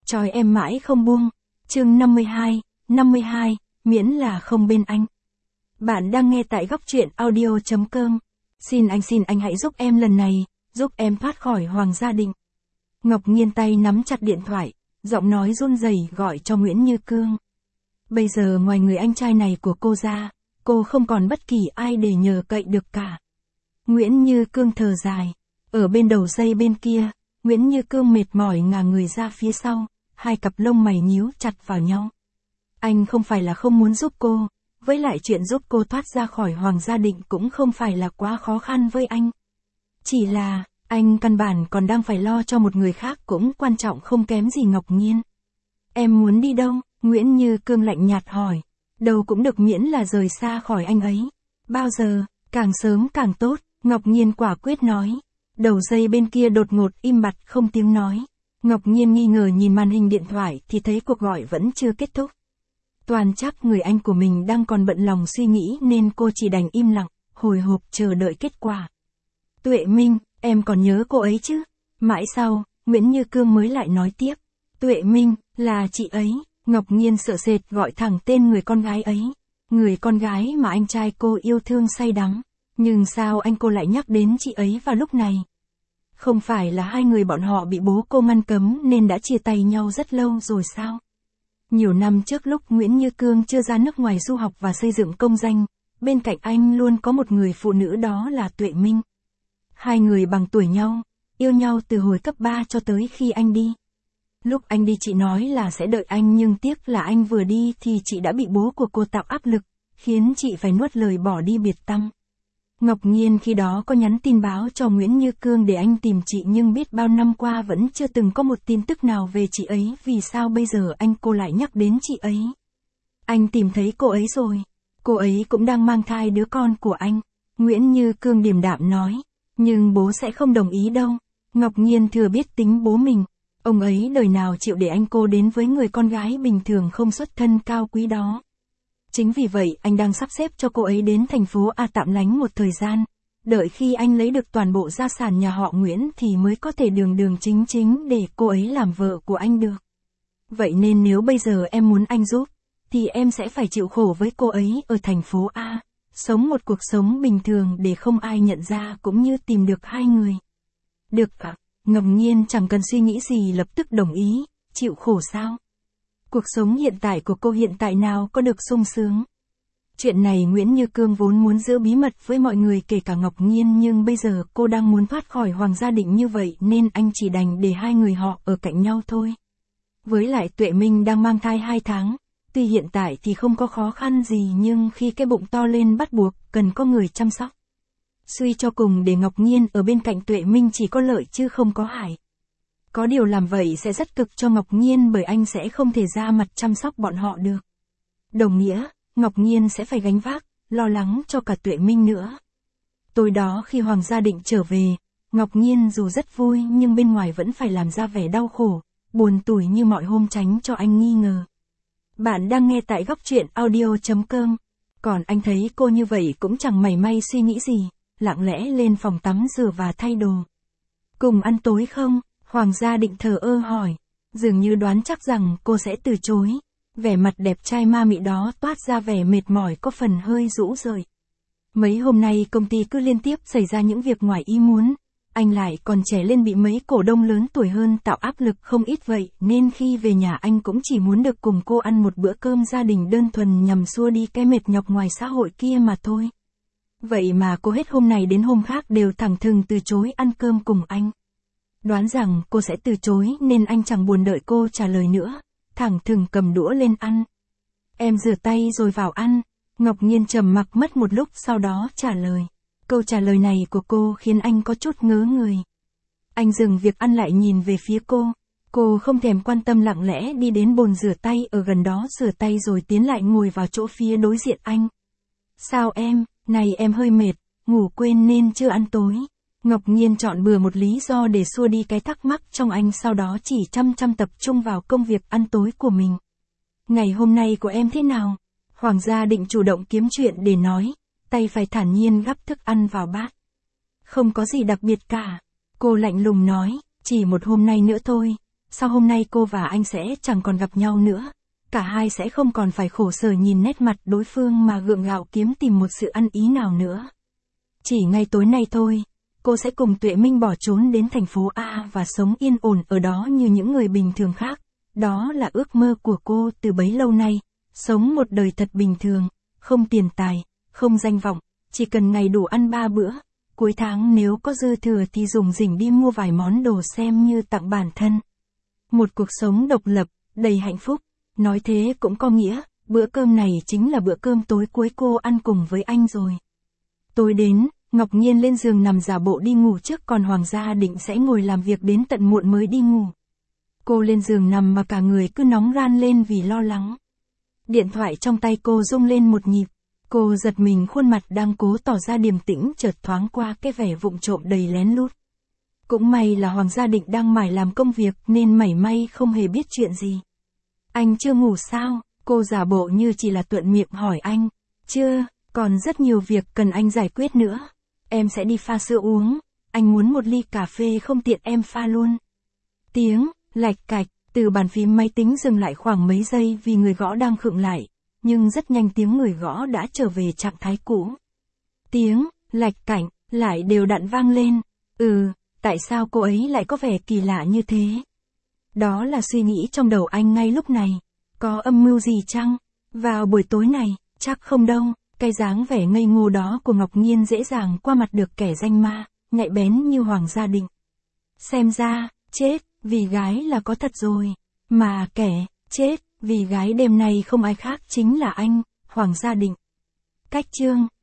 trói em mãi không buông. Chương 52, miễn là không bên anh. Bạn đang nghe tại Góc Truyện Audio.com. Xin anh hãy giúp em lần này, giúp em thoát khỏi Hoàng Gia Định. Ngọc Nhiên tay nắm chặt điện thoại, giọng nói run rẩy gọi cho Nguyễn Như Cương. Bây giờ ngoài người anh trai này của cô ra, cô không còn bất kỳ ai để nhờ cậy được cả. Nguyễn Như Cương thở dài. Ở bên đầu dây bên kia, Nguyễn Như Cương mệt mỏi ngả người ra phía sau, hai cặp lông mày nhíu chặt vào nhau. Anh không phải là không muốn giúp cô, với lại chuyện giúp cô thoát ra khỏi Hoàng Gia Định cũng không phải là quá khó khăn với anh. Chỉ là, anh căn bản còn đang phải lo cho một người khác cũng quan trọng không kém gì Ngọc Nhiên. Em muốn đi đâu? Nguyễn Như Cương lạnh nhạt hỏi. Đâu cũng được miễn là rời xa khỏi anh ấy. Bao giờ? Càng sớm càng tốt, Ngọc Nhiên quả quyết nói. Đầu dây bên kia đột ngột im bặt không tiếng nói. Ngọc Nhiên nghi ngờ nhìn màn hình điện thoại thì thấy cuộc gọi vẫn chưa kết thúc. Toàn chắc người anh của mình đang còn bận lòng suy nghĩ nên cô chỉ đành im lặng, hồi hộp chờ đợi kết quả. Tuệ Minh, em còn nhớ cô ấy chứ? Mãi sau, Nguyễn Như Cương mới lại nói tiếp. Tuệ Minh, là chị ấy. Ngọc Nhiên sợ sệt gọi thẳng tên người con gái ấy. Người con gái mà anh trai cô yêu thương say đắm. Nhưng sao anh cô lại nhắc đến chị ấy vào lúc này? Không phải là hai người bọn họ bị bố cô ngăn cấm nên đã chia tay nhau rất lâu rồi sao? Nhiều năm trước lúc Nguyễn Như Cương chưa ra nước ngoài du học và xây dựng công danh, bên cạnh anh luôn có một người phụ nữ đó là Tuệ Minh. Hai người bằng tuổi nhau, yêu nhau từ hồi cấp 3 cho tới khi anh đi. Lúc anh đi chị nói là sẽ đợi anh nhưng tiếc là anh vừa đi thì chị đã bị bố của cô tạo áp lực, khiến chị phải nuốt lời bỏ đi biệt tăm. Ngọc Nhiên khi đó có nhắn tin báo cho Nguyễn Như Cương để anh tìm chị nhưng biết bao năm qua vẫn chưa từng có một tin tức nào về chị ấy, vì sao bây giờ anh cô lại nhắc đến chị ấy. Anh tìm thấy cô ấy rồi, cô ấy cũng đang mang thai đứa con của anh. Nguyễn Như Cương điềm đạm nói, nhưng bố sẽ không đồng ý đâu. Ngọc Nhiên thừa biết tính bố mình, ông ấy đời nào chịu để anh cô đến với người con gái bình thường không xuất thân cao quý đó. Chính vì vậy anh đang sắp xếp cho cô ấy đến thành phố A tạm lánh một thời gian, đợi khi anh lấy được toàn bộ gia sản nhà họ Nguyễn thì mới có thể đường chính để cô ấy làm vợ của anh được. Vậy nên nếu bây giờ em muốn anh giúp, thì em sẽ phải chịu khổ với cô ấy ở thành phố A, sống một cuộc sống bình thường để không ai nhận ra cũng như tìm được hai người. Được ạ, Ngọc Nhiên chẳng cần suy nghĩ gì lập tức đồng ý, chịu khổ sao? Cuộc sống hiện tại của cô hiện tại nào có được sung sướng. Chuyện này Nguyễn Như Cương vốn muốn giữ bí mật với mọi người kể cả Ngọc Nhiên, nhưng bây giờ cô đang muốn thoát khỏi Hoàng Gia Định như vậy nên anh chỉ đành để hai người họ ở cạnh nhau thôi. Với lại Tuệ Minh đang mang thai 2 tháng, tuy hiện tại thì không có khó khăn gì nhưng khi cái bụng to lên bắt buộc cần có người chăm sóc. Suy cho cùng để Ngọc Nhiên ở bên cạnh Tuệ Minh chỉ có lợi chứ không có hại. Có điều làm vậy sẽ rất cực cho Ngọc Nhiên bởi anh sẽ không thể ra mặt chăm sóc bọn họ được. Đồng nghĩa, Ngọc Nhiên sẽ phải gánh vác, lo lắng cho cả Tuệ Minh nữa. Tối đó khi Hoàng Gia Định trở về, Ngọc Nhiên dù rất vui nhưng bên ngoài vẫn phải làm ra vẻ đau khổ, buồn tủi như mọi hôm tránh cho anh nghi ngờ. Bạn đang nghe tại Góc Truyện Audio.com. Còn anh thấy cô như vậy cũng chẳng mảy may suy nghĩ gì, lặng lẽ lên phòng tắm rửa và thay đồ. Cùng ăn tối không? Hoàng Gia Định thờ ơ hỏi, dường như đoán chắc rằng cô sẽ từ chối. Vẻ mặt đẹp trai ma mị đó toát ra vẻ mệt mỏi có phần hơi rũ rượi. Mấy hôm nay công ty cứ liên tiếp xảy ra những việc ngoài ý muốn, anh lại còn trẻ lên bị mấy cổ đông lớn tuổi hơn tạo áp lực không ít vậy nên khi về nhà anh cũng chỉ muốn được cùng cô ăn một bữa cơm gia đình đơn thuần nhằm xua đi cái mệt nhọc ngoài xã hội kia mà thôi. Vậy mà cô hết hôm này đến hôm khác đều thẳng thừng từ chối ăn cơm cùng anh. Đoán rằng cô sẽ từ chối nên anh chẳng buồn đợi cô trả lời nữa, thẳng thừng cầm đũa lên ăn. Em rửa tay rồi vào ăn. Ngọc Nhiên trầm mặc mất một lúc sau đó trả lời. Câu trả lời này của cô khiến anh có chút ngớ người. Anh dừng việc ăn lại nhìn về phía cô. Cô không thèm quan tâm lặng lẽ đi đến bồn rửa tay ở gần đó rửa tay rồi tiến lại ngồi vào chỗ phía đối diện anh. Sao em, này em hơi mệt, ngủ quên nên chưa ăn tối. Ngọc Nhiên chọn bừa một lý do để xua đi cái thắc mắc trong anh, sau đó chỉ chăm tập trung vào công việc ăn tối của mình. Ngày hôm nay của em thế nào? Hoàng Gia Định chủ động kiếm chuyện để nói, tay phải thản nhiên gắp thức ăn vào bát. Không có gì đặc biệt cả. Cô lạnh lùng nói, chỉ một hôm nay nữa thôi, sau hôm nay cô và anh sẽ chẳng còn gặp nhau nữa. Cả hai sẽ không còn phải khổ sở nhìn nét mặt đối phương mà gượng gạo kiếm tìm một sự ăn ý nào nữa. Chỉ ngay tối nay thôi, cô sẽ cùng Tuệ Minh bỏ trốn đến thành phố A và sống yên ổn ở đó như những người bình thường khác. Đó là ước mơ của cô từ bấy lâu nay, sống một đời thật bình thường, không tiền tài, không danh vọng, chỉ cần ngày đủ ăn 3 bữa, cuối tháng nếu có dư thừa thì dùng rỉnh đi mua vài món đồ xem như tặng bản thân. Một cuộc sống độc lập, đầy hạnh phúc, nói thế cũng có nghĩa, bữa cơm này chính là bữa cơm tối cuối cô ăn cùng với anh rồi. Tối đến, Ngọc Nhiên lên giường nằm giả bộ đi ngủ trước còn Hoàng Gia Định sẽ ngồi làm việc đến tận muộn mới đi ngủ. Cô lên giường nằm mà cả người cứ nóng ran lên vì lo lắng. Điện thoại trong tay cô rung lên một nhịp. Cô giật mình, khuôn mặt đang cố tỏ ra điềm tĩnh chợt thoáng qua cái vẻ vụng trộm đầy lén lút. Cũng may là Hoàng Gia Định đang mải làm công việc nên mảy may không hề biết chuyện gì. Anh chưa ngủ sao? Cô giả bộ như chỉ là thuận miệng hỏi anh. Chưa, còn rất nhiều việc cần anh giải quyết nữa. Em sẽ đi pha sữa uống. Anh muốn một ly cà phê không tiện em pha luôn. Tiếng lạch cạch từ bàn phím máy tính dừng lại khoảng mấy giây vì người gõ đang khựng lại. Nhưng rất nhanh tiếng người gõ đã trở về trạng thái cũ. Tiếng lạch cạnh lại đều đặn vang lên. Tại sao cô ấy lại có vẻ kỳ lạ như thế? Đó là suy nghĩ trong đầu anh ngay lúc này. Có âm mưu gì chăng? Vào buổi tối này, chắc không đâu. Cái dáng vẻ ngây ngô đó của Ngọc Nhiên dễ dàng qua mặt được kẻ danh ma, nhạy bén như Hoàng Gia Định. Xem ra, chết vì gái là có thật rồi. Mà kẻ chết vì gái đêm nay không ai khác chính là anh, Hoàng Gia Định. Cách chương